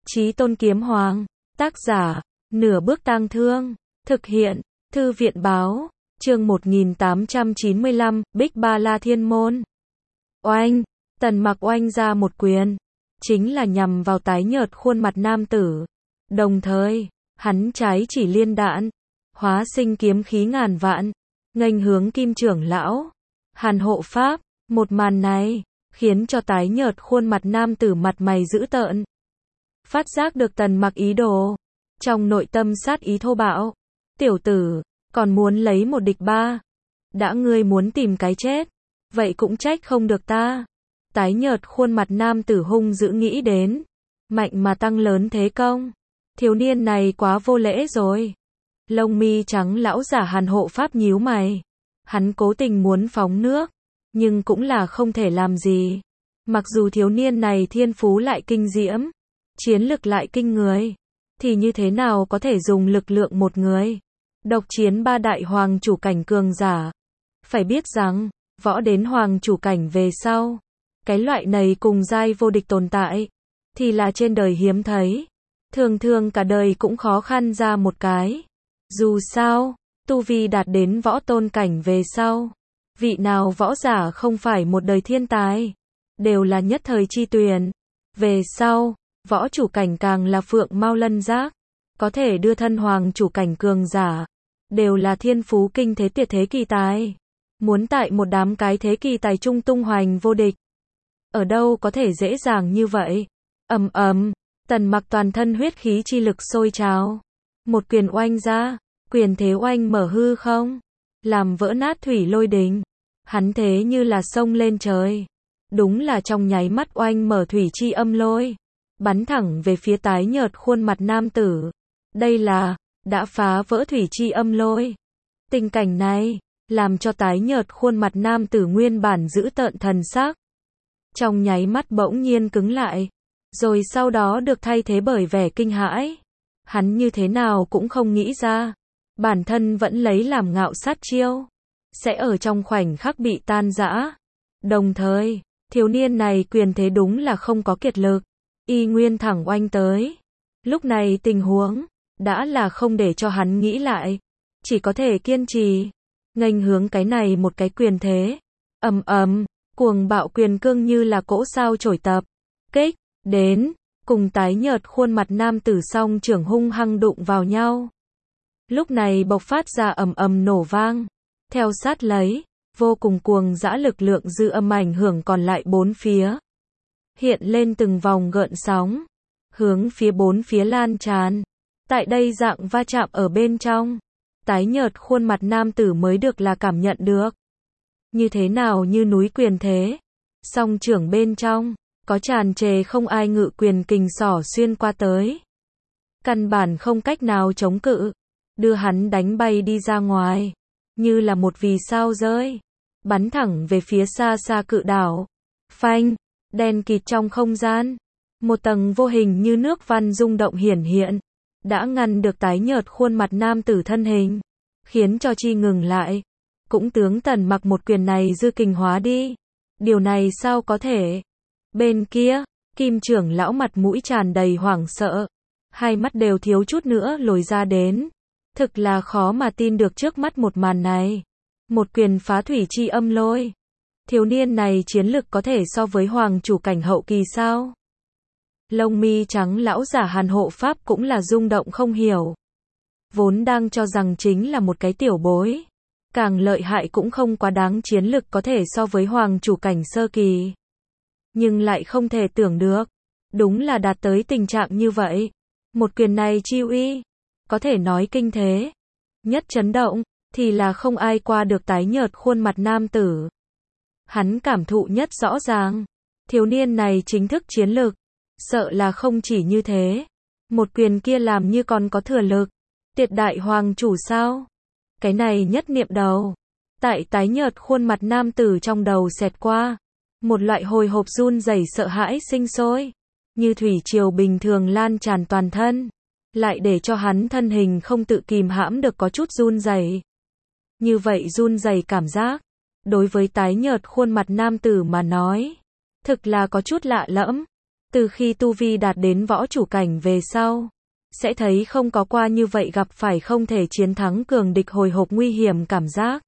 Chí Tôn Kiếm Hoàng. Tác giả, Nửa Bước Tang Thương. Thực hiện, Thư viện báo. Chương 1895, Bích Ba La Thiên Môn. Oanh, Tần Mặc oanh ra một quyền, chính là nhằm vào tái nhợt khuôn mặt nam tử. Đồng thời, hắn trái chỉ liên đạn, hóa sinh kiếm khí ngàn vạn, nghênh hướng Kim trưởng lão. Hàn hộ pháp, một màn này khiến cho tái nhợt khuôn mặt nam tử mặt mày dữ tợn. Phát giác được Tần Mặc ý đồ, trong nội tâm sát ý thô bạo. Tiểu tử, còn muốn lấy một địch ba. Đã ngươi muốn tìm cái chết, vậy cũng trách không được ta. Tái nhợt khuôn mặt nam tử hung dữ nghĩ đến, mạnh mà tăng lớn thế công. Thiếu niên này quá vô lễ rồi. Lông mi trắng lão giả Hàn hộ pháp nhíu mày. Hắn cố tình muốn phóng nước, nhưng cũng là không thể làm gì. Mặc dù thiếu niên này thiên phú lại kinh diễm, chiến lực lại kinh người, thì như thế nào có thể dùng lực lượng một người độc chiến ba đại hoàng chủ cảnh cường giả. Phải biết rằng, võ đến hoàng chủ cảnh về sau, cái loại này cùng giai vô địch tồn tại, thì là trên đời hiếm thấy. Thường thường cả đời cũng khó khăn ra một cái. Dù sao, tu vi đạt đến võ tôn cảnh về sau, vị nào võ giả không phải một đời thiên tài, đều là nhất thời chi tuyển. Về sau, võ chủ cảnh càng là phượng mao lân giác, có thể đưa thân hoàng chủ cảnh cường giả, đều là thiên phú kinh thế tuyệt thế kỳ tài. Muốn tại một đám cái thế kỳ tài trung tung hoành vô địch, ở đâu có thể dễ dàng như vậy. Ầm ầm, Tần Mặc toàn thân huyết khí chi lực sôi trào, một quyền oanh ra, quyền thế oanh mở hư không, làm vỡ nát thủy lôi đình. Hắn thế như là sông lên trời, đúng là trong nháy mắt oanh mở thủy chi âm lôi, bắn thẳng về phía tái nhợt khuôn mặt nam tử. Đây là đã phá vỡ thủy chi âm lôi. Tình cảnh này làm cho tái nhợt khuôn mặt nam tử nguyên bản giữ tợn thần sắc, trong nháy mắt bỗng nhiên cứng lại, rồi sau đó được thay thế bởi vẻ kinh hãi. Hắn như thế nào cũng không nghĩ ra, bản thân vẫn lấy làm ngạo sát chiêu, sẽ ở trong khoảnh khắc bị tan rã. Đồng thời, thiếu niên này quyền thế đúng là không có kiệt lực, y nguyên thẳng oanh tới. Lúc này tình huống đã là không để cho hắn nghĩ lại, chỉ có thể kiên trì, nghênh hướng cái này một cái quyền thế. Ầm ầm, cuồng bạo quyền cương như là cỗ sao chổi tập kích đến, cùng tái nhợt khuôn mặt nam tử song trưởng hung hăng đụng vào nhau. Lúc này bộc phát ra ầm ầm nổ vang, theo sát lấy, vô cùng cuồng dã lực lượng dư âm ảnh hưởng còn lại bốn phía, hiện lên từng vòng gợn sóng, hướng phía bốn phía lan tràn. Tại đây dạng va chạm ở bên trong, tái nhợt khuôn mặt nam tử mới được là cảm nhận được. Như thế nào như núi quyền thế, song trưởng bên trong, có tràn trề không ai ngự quyền kình xỏ xuyên qua tới. Căn bản không cách nào chống cự, đưa hắn đánh bay đi ra ngoài, như là một vì sao rơi, bắn thẳng về phía xa xa cự đảo. Phanh, đen kịt trong không gian, một tầng vô hình như nước văn rung động hiển hiện, đã ngăn được tái nhợt khuôn mặt nam tử thân hình, khiến cho chi ngừng lại. Cũng tướng Tần Mặc một quyền này dư kình hóa đi. Điều này sao có thể? Bên kia, Kim trưởng lão mặt mũi tràn đầy hoảng sợ, hai mắt đều thiếu chút nữa lồi ra đến. Thực là khó mà tin được trước mắt một màn này. Một quyền phá thủy chi âm lôi. Thiếu niên này chiến lực có thể so với hoàng chủ cảnh hậu kỳ sao? Lông mi trắng lão giả Hàn hộ pháp cũng là rung động không hiểu. Vốn đang cho rằng chính là một cái tiểu bối, càng lợi hại cũng không quá đáng chiến lực có thể so với hoàng chủ cảnh sơ kỳ. Nhưng lại không thể tưởng được, đúng là đạt tới tình trạng như vậy. Một quyền này chi uy, có thể nói kinh thế. Nhất chấn động, thì là không ai qua được tái nhợt khuôn mặt nam tử. Hắn cảm thụ nhất rõ ràng, thiếu niên này chính thức chiến lực, sợ là không chỉ như thế. Một quyền kia làm như còn có thừa lực, tuyệt đại hoàng chủ sao? Cái này nhất niệm đầu, tại tái nhợt khuôn mặt nam tử trong đầu xẹt qua, một loại hồi hộp run rẩy sợ hãi sinh sôi, như thủy triều bình thường lan tràn toàn thân, lại để cho hắn thân hình không tự kìm hãm được có chút run rẩy. Như vậy run rẩy cảm giác, đối với tái nhợt khuôn mặt nam tử mà nói, thực là có chút lạ lẫm. Từ khi tu vi đạt đến võ chủ cảnh về sau, sẽ thấy không có qua như vậy gặp phải không thể chiến thắng cường địch hồi hộp nguy hiểm cảm giác.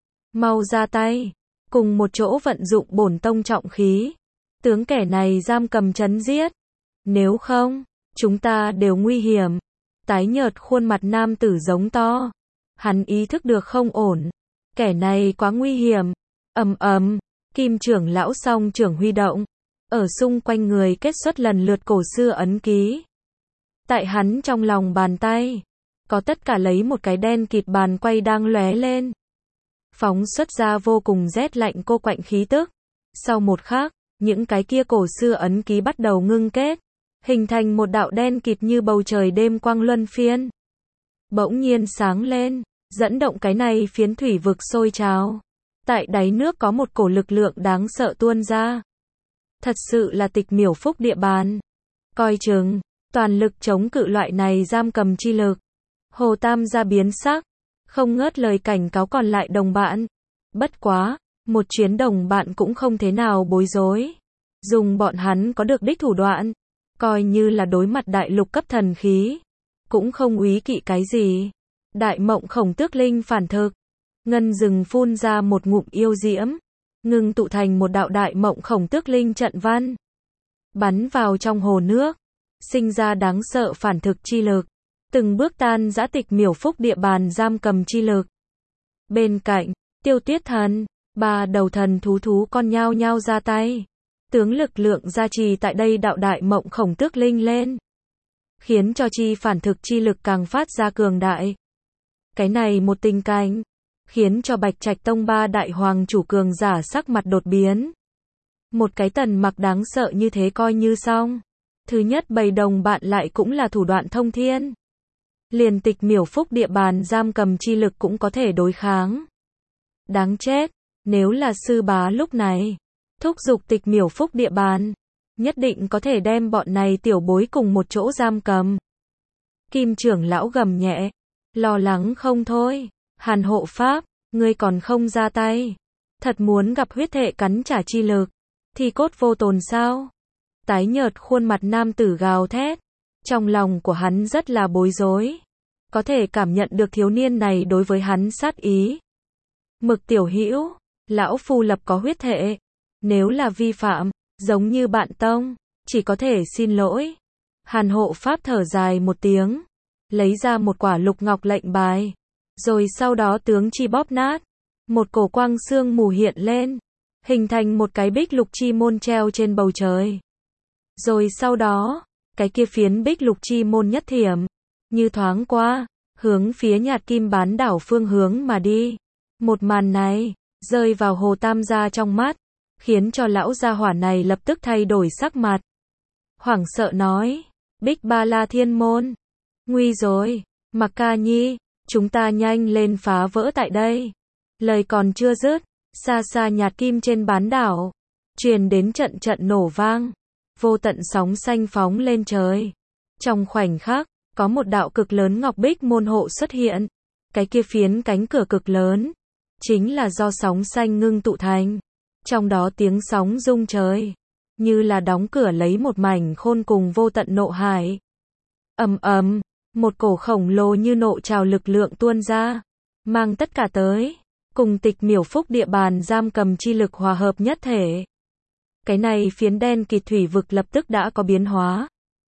Mau ra tay, cùng một chỗ vận dụng bổn tông trọng khí, tướng kẻ này giam cầm trấn giết. Nếu không, chúng ta đều nguy hiểm. Tái nhợt khuôn mặt nam tử giống to. Hắn ý thức được không ổn. Kẻ này quá nguy hiểm. Ầm ầm, Kim trưởng lão song trưởng huy động. Ở xung quanh người kết xuất lần lượt cổ xưa ấn ký. Tại hắn trong lòng bàn tay, có tất cả lấy một cái đen kịt bàn quay đang lóe lên. Phóng xuất ra vô cùng rét lạnh cô quạnh khí tức. Sau một khắc, những cái kia cổ xưa ấn ký bắt đầu ngưng kết, hình thành một đạo đen kịt như bầu trời đêm quang luân phiên. Bỗng nhiên sáng lên, dẫn động cái này phiến thủy vực sôi trào. Tại đáy nước có một cổ lực lượng đáng sợ tuôn ra. Thật sự là tịch miểu phúc địa bàn. Coi chừng, toàn lực chống cự loại này giam cầm chi lực. Hồ Tam gia biến sắc, không ngớt lời cảnh cáo còn lại đồng bạn. Bất quá, một chuyến đồng bạn cũng không thế nào bối rối. Dùng bọn hắn có được đích thủ đoạn, coi như là đối mặt đại lục cấp thần khí, cũng không úy kỵ cái gì. Đại mộng khổng tước linh phản thực, ngân rừng phun ra một ngụm yêu diễm, ngưng tụ thành một đạo đại mộng khổng tước linh trận văn, bắn vào trong hồ nước, sinh ra đáng sợ phản thực chi lực, từng bước tan giã tịch miểu phúc địa bàn giam cầm chi lực. Bên cạnh, Tiêu Tuyết Thần, ba đầu thần thú con nhao nhao ra tay, tướng lực lượng gia trì tại đây đạo đại mộng khổng tước linh lên, khiến cho chi phản thực chi lực càng phát ra cường đại. Cái này một tình cảnh, khiến cho Bạch Trạch Tông ba đại hoàng chủ cường giả sắc mặt đột biến. Một cái Tần Mặc đáng sợ như thế coi như xong. Thứ nhất bầy đồng bạn lại cũng là thủ đoạn thông thiên. Liền tịch miểu phúc địa bàn giam cầm chi lực cũng có thể đối kháng. Đáng chết, nếu là sư bá lúc này thúc giục tịch miểu phúc địa bàn, nhất định có thể đem bọn này tiểu bối cùng một chỗ giam cầm. Kim trưởng lão gầm nhẹ, lo lắng không thôi. Hàn hộ pháp, ngươi còn không ra tay, thật muốn gặp huyết thệ cắn trả chi lực, thì cốt vô tồn sao? Tái nhợt khuôn mặt nam tử gào thét, trong lòng của hắn rất là bối rối, có thể cảm nhận được thiếu niên này đối với hắn sát ý. Mực tiểu hữu, lão phu lập có huyết thệ, nếu là vi phạm, giống như bạn tông, chỉ có thể xin lỗi. Hàn hộ pháp thở dài một tiếng, lấy ra một quả lục ngọc lệnh bài, rồi sau đó tướng chi bóp nát, một cổ quang sương mù hiện lên, hình thành một cái bích lục chi môn treo trên bầu trời. Rồi sau đó, cái kia phiến bích lục chi môn nhất thiểm, như thoáng qua, hướng phía Nhạt Kim bán đảo phương hướng mà đi. Một màn này, rơi vào Hồ Tam gia trong mắt, khiến cho lão gia hỏa này lập tức thay đổi sắc mặt. Hoảng sợ nói, Bích Ba La Thiên Môn, nguy rồi, Mặc Ca Nhi, chúng ta nhanh lên phá vỡ tại đây. Lời còn chưa dứt, xa xa Nhạt Kim trên bán đảo, truyền đến trận trận nổ vang, vô tận sóng xanh phóng lên trời. Trong khoảnh khắc, có một đạo cực lớn ngọc bích môn hộ xuất hiện. Cái kia phiến cánh cửa cực lớn, chính là do sóng xanh ngưng tụ thành. Trong đó tiếng sóng rung trời, như là đóng cửa lấy một mảnh khôn cùng vô tận nộ hải. Ầm ầm, một cổ khổng lồ như nộ trào lực lượng tuôn ra, mang tất cả tới, cùng tịch miểu phúc địa bàn giam cầm chi lực hòa hợp nhất thể. Cái này phiến đen kịt thủy vực lập tức đã có biến hóa,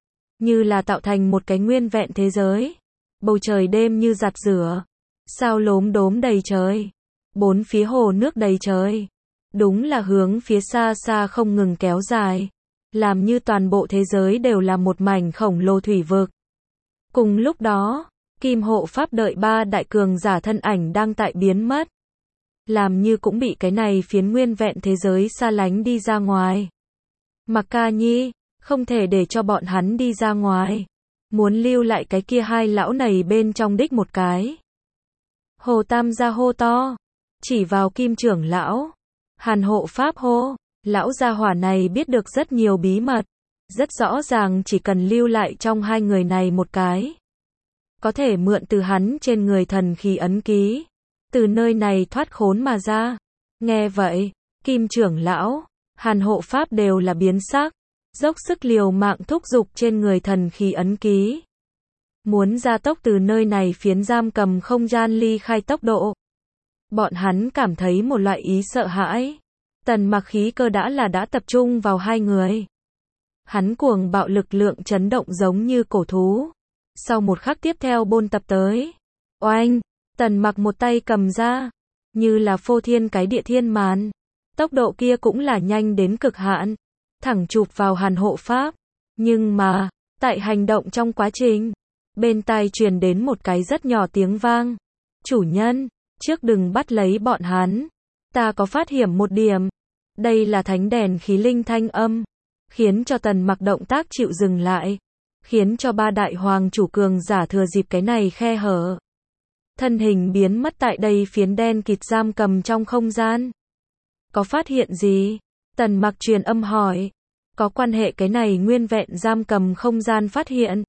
như là tạo thành một cái nguyên vẹn thế giới. Bầu trời đêm như giặt rửa, sao lốm đốm đầy trời, bốn phía hồ nước đầy trời, đúng là hướng phía xa xa không ngừng kéo dài, làm như toàn bộ thế giới đều là một mảnh khổng lồ thủy vực. Cùng lúc đó, Kim hộ pháp đợi ba đại cường giả thân ảnh đang tại biến mất, làm như cũng bị cái này phiến nguyên vẹn thế giới xa lánh đi ra ngoài. Mặc Ca Nhi, không thể để cho bọn hắn đi ra ngoài, muốn lưu lại cái kia hai lão này bên trong đích một cái. Hồ Tam gia hô to, chỉ vào Kim trưởng lão. Hàn hộ pháp hô, lão gia hỏa này biết được rất nhiều bí mật, rất rõ ràng chỉ cần lưu lại trong hai người này một cái, có thể mượn từ hắn trên người thần khí ấn ký, từ nơi này thoát khốn mà ra. Nghe vậy, Kim trưởng lão, Hàn hộ pháp đều là biến sắc, dốc sức liều mạng thúc giục trên người thần khí ấn ký. Muốn gia tốc từ nơi này phiến giam cầm không gian ly khai tốc độ. Bọn hắn cảm thấy một loại ý sợ hãi. Tần Mặc khí cơ đã tập trung vào hai người. Hắn cuồng bạo lực lượng chấn động giống như cổ thú. Sau một khắc tiếp theo bôn tập tới. Oanh! Tần Mặc một tay cầm ra. Như là phô thiên cái địa thiên màn. Tốc độ kia cũng là nhanh đến cực hạn. Thẳng chụp vào Hàn Hộ Pháp. Nhưng mà, tại hành động trong quá trình, bên tai truyền đến một cái rất nhỏ tiếng vang. Chủ nhân, trước đừng bắt lấy bọn hắn. Ta có phát hiện một điểm. Đây là thánh đèn khí linh thanh âm. Khiến cho Tần Mặc động tác chịu dừng lại. Khiến cho ba đại hoàng chủ cường giả thừa dịp cái này khe hở. Thân hình biến mất tại đây phiến đen kịt giam cầm trong không gian. Có phát hiện gì? Tần Mặc truyền âm hỏi. Có quan hệ cái này nguyên vẹn giam cầm không gian phát hiện.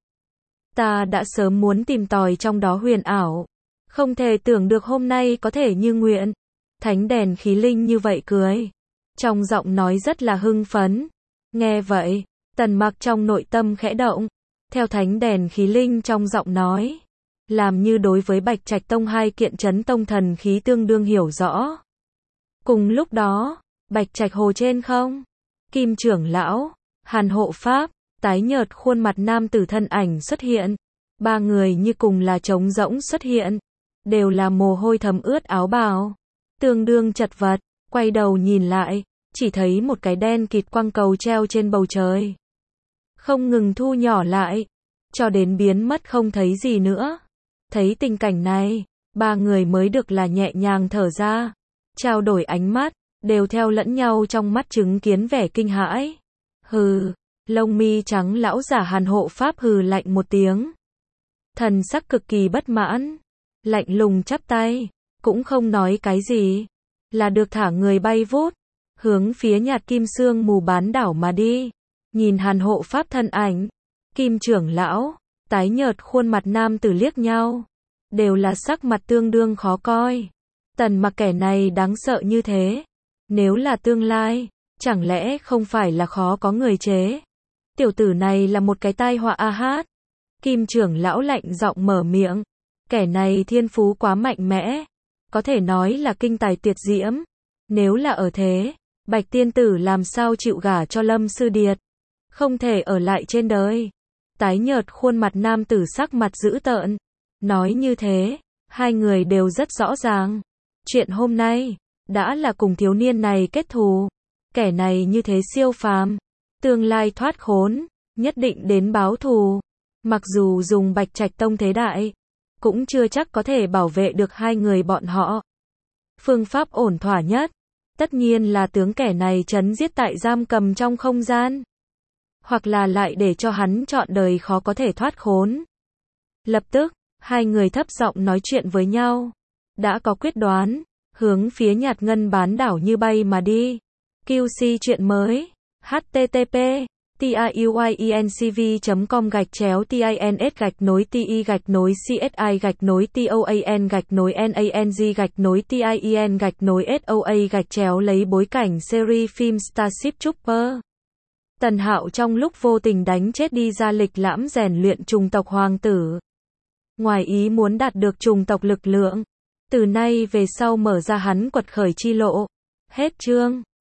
Ta đã sớm muốn tìm tòi trong đó huyền ảo. Không thể tưởng được hôm nay có thể như nguyện. Thánh đèn khí linh như vậy cười. Trong giọng nói rất là hưng phấn. Nghe vậy, Tần Mặc trong nội tâm khẽ động. Theo thánh đèn khí linh trong giọng nói. Làm như đối với Bạch Trạch Tông hai kiện chấn tông thần khí tương đương hiểu rõ. Cùng lúc đó, Bạch Trạch Hồ trên không. Kim trưởng lão, Hàn Hộ Pháp, tái nhợt khuôn mặt nam tử thân ảnh xuất hiện. Ba người như cùng là trống rỗng xuất hiện. Đều là mồ hôi thấm ướt áo bào. Tương đương chật vật, quay đầu nhìn lại. Chỉ thấy một cái đen kịt quang cầu treo trên bầu trời. Không ngừng thu nhỏ lại. Cho đến biến mất không thấy gì nữa. Thấy tình cảnh này, ba người mới được là nhẹ nhàng thở ra. Trao đổi ánh mắt, đều theo lẫn nhau trong mắt chứng kiến vẻ kinh hãi. Hừ, lông mi trắng lão giả Hàn Hộ Pháp hừ lạnh một tiếng. Thần sắc cực kỳ bất mãn. Lạnh lùng chắp tay, cũng không nói cái gì. Là được thả người bay vút. Hướng phía nhạt kim sương mù bán đảo mà đi. Nhìn Hàn Hộ Pháp thân ảnh. Kim trưởng lão, tái nhợt khuôn mặt nam tử liếc nhau. Đều là sắc mặt tương đương khó coi. Tần Mặc kẻ này đáng sợ như thế. Nếu là tương lai, chẳng lẽ không phải là khó có người chế. Tiểu tử này là một cái tai họa a hát. Kim trưởng lão lạnh giọng mở miệng. Kẻ này thiên phú quá mạnh mẽ. Có thể nói là kinh tài tuyệt diễm. Nếu là ở thế, Bạch tiên tử làm sao chịu gả cho Lâm Sư Điệt. Không thể ở lại trên đời. Tái nhợt khuôn mặt nam tử sắc mặt dữ tợn. Nói như thế, hai người đều rất rõ ràng. Chuyện hôm nay, đã là cùng thiếu niên này kết thù. Kẻ này như thế siêu phàm. Tương lai thoát khốn, nhất định đến báo thù. Mặc dù dùng Bạch Trạch Tông thế đại, cũng chưa chắc có thể bảo vệ được hai người bọn họ. Phương pháp ổn thỏa nhất, tất nhiên là tướng kẻ này trấn giết tại giam cầm trong không gian. Hoặc là lại để cho hắn chọn đời khó có thể thoát khốn. Lập tức, hai người thấp giọng nói chuyện với nhau. Đã có quyết đoán, hướng phía nhạt ngân bán đảo như bay mà đi. QC chuyện mới. http tiuyenCV.com/TINS-TOAN-NANG-TIEN-SOA lấy bối cảnh series phim Starship Trooper. Tần Hạo trong lúc vô tình đánh chết đi ra lịch lãm rèn luyện trùng tộc hoàng tử. Ngoài ý muốn đạt được trùng tộc lực lượng. Từ nay về sau mở ra hắn quật khởi chi lộ. Hết chương.